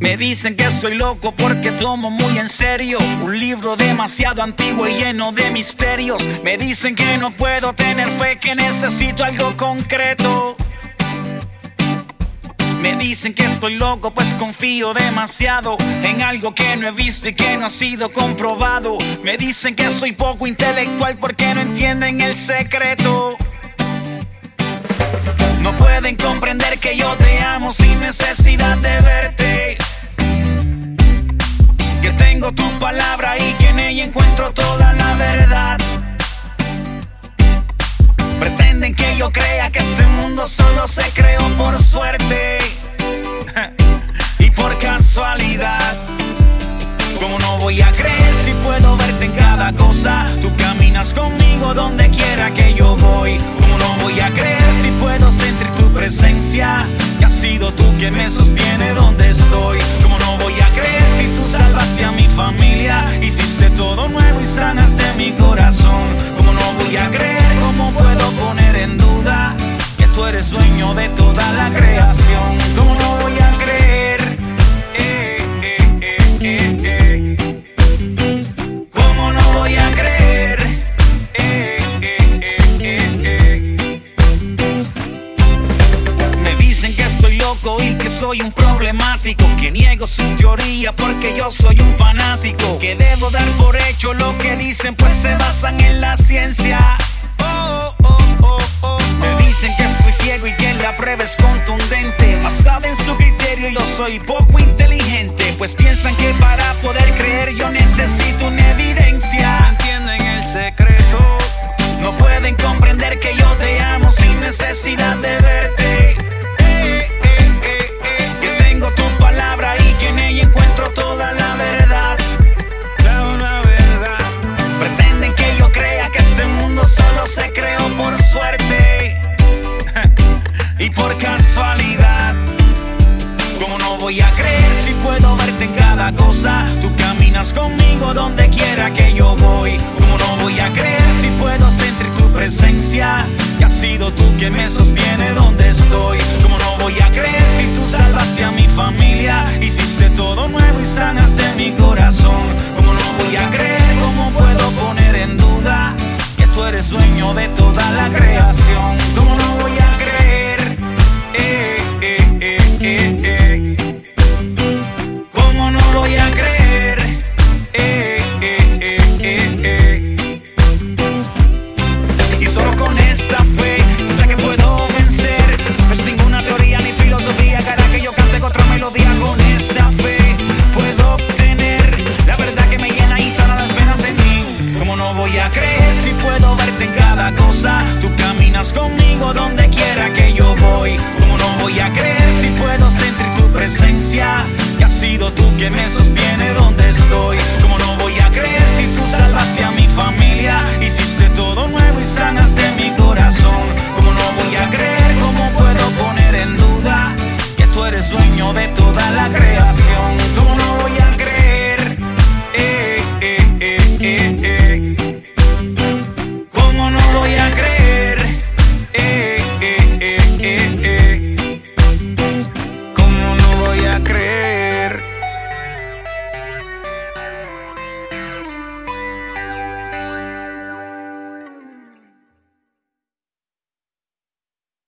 Me dicen que soy loco porque tomo muy en serio un libro demasiado antiguo y lleno de misterios. Me dicen que no puedo tener fe, que necesito algo concreto. Me dicen que estoy loco pues confío demasiado en algo que no he visto y que no ha sido comprobado. Me dicen que soy poco intelectual porque no entienden el secreto. No pueden comprender que yo te amo sin necesidad de verte, que tengo tu palabra y que en ella encuentro toda la verdad. Pretenden que yo crea que este mundo solo se creó por suerte y por casualidad. ¿Cómo no voy a creer si puedo verte en cada cosa? Tú caminas conmigo donde quiera que yo voy. ¿Cómo no voy a creer si puedo sentir tu presencia? Que has sido tú quien me sostiene donde estoy. ¿Cómo no voy a creer si tú salvaste a mi familia? Hiciste todo nuevo y sanaste mi corazón. ¿Cómo no voy a creer? ¿Cómo puedo poner en duda que tú eres dueño de toda la creación? ¿Cómo no voy a creer? ¿Cómo no voy a creer? Me dicen que estoy loco y que soy un problemático, que niego su teoría porque yo soy un fanático, que debo dar por hecho lo que dicen pues se basan en la ciencia. Me dicen que estoy ciego y que la prueba es contundente, basada en su criterio. Yo soy poco inteligente, pues piensan que para poder creer yo necesito una evidencia. ¿No entienden el secreto? No pueden comprender que yo te amo sin necesidad de verte, que tengo tu palabra y que en ella encuentro toda la verdad. La verdad. Pretenden que yo crea que este mundo solo se creó por suerte y por casualidad. ¿Cómo no voy a creer si puedo verte en cada cosa? Tú caminas conmigo donde quiera que yo voy. ¿Cómo no voy a creer si puedo sentir tu presencia? Que has sido tú quien me sostiene donde estoy. ¿Cómo no voy a creer si tú salvaste a mi familia? Hiciste todo nuevo y sanaste mi corazón. ¿Cómo no voy a creer? ¿Cómo puedo poner en duda que tú eres dueño de toda la creación? ¿Cómo no voy a creer? ¿Cómo no voy a creer? Y solo con esta fe sé que puedo vencer. No es ninguna teoría ni filosofía que hará que yo cante otra melodía. Con esta fe puedo obtener la verdad que me llena y sana las venas en mí. ¿Cómo no voy a creer si puedo verte en cada cosa? Tú caminas conmigo donde quiera que yo voy. ¿Cómo no voy a creer si puedo sentir tu presencia? Que has sido tú quien me sostiene donde estoy. ¿Cómo no voy a creer si tú salvaste a mi familia? Hiciste todo nuevo y sanaste mi corazón. ¿Cómo no voy a creer? ¿Cómo puedo poner en duda que tú eres dueño de toda la creación? ¿Cómo no voy a creer? ¿Cómo no voy a creer?